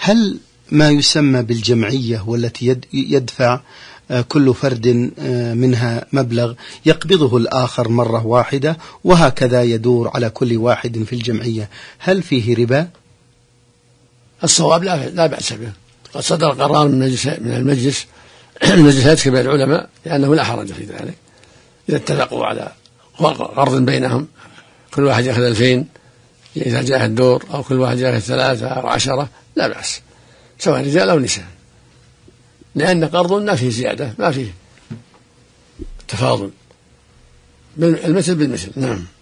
هل ما يسمى بالجمعية والتي يدفع كل فرد منها مبلغ يقبضه الآخر مرة واحدة وهكذا يدور على كل واحد في الجمعية، هل فيه ربا؟ الصواب لا بأس به. قد صدر قرار من المجلسات كبار العلماء لأنه لا حرج في ذلك إذا اتفقوا على قرض بينهم، كل واحد يأخذ 2000 إذا جاء الدور، أو كل واحد يأخذ 3 أو 10، لا بأس سواء رجال أو نساء، لأن قرض ما فيه زيادة، ما فيه تفاضل، المثل بالمثل. نعم.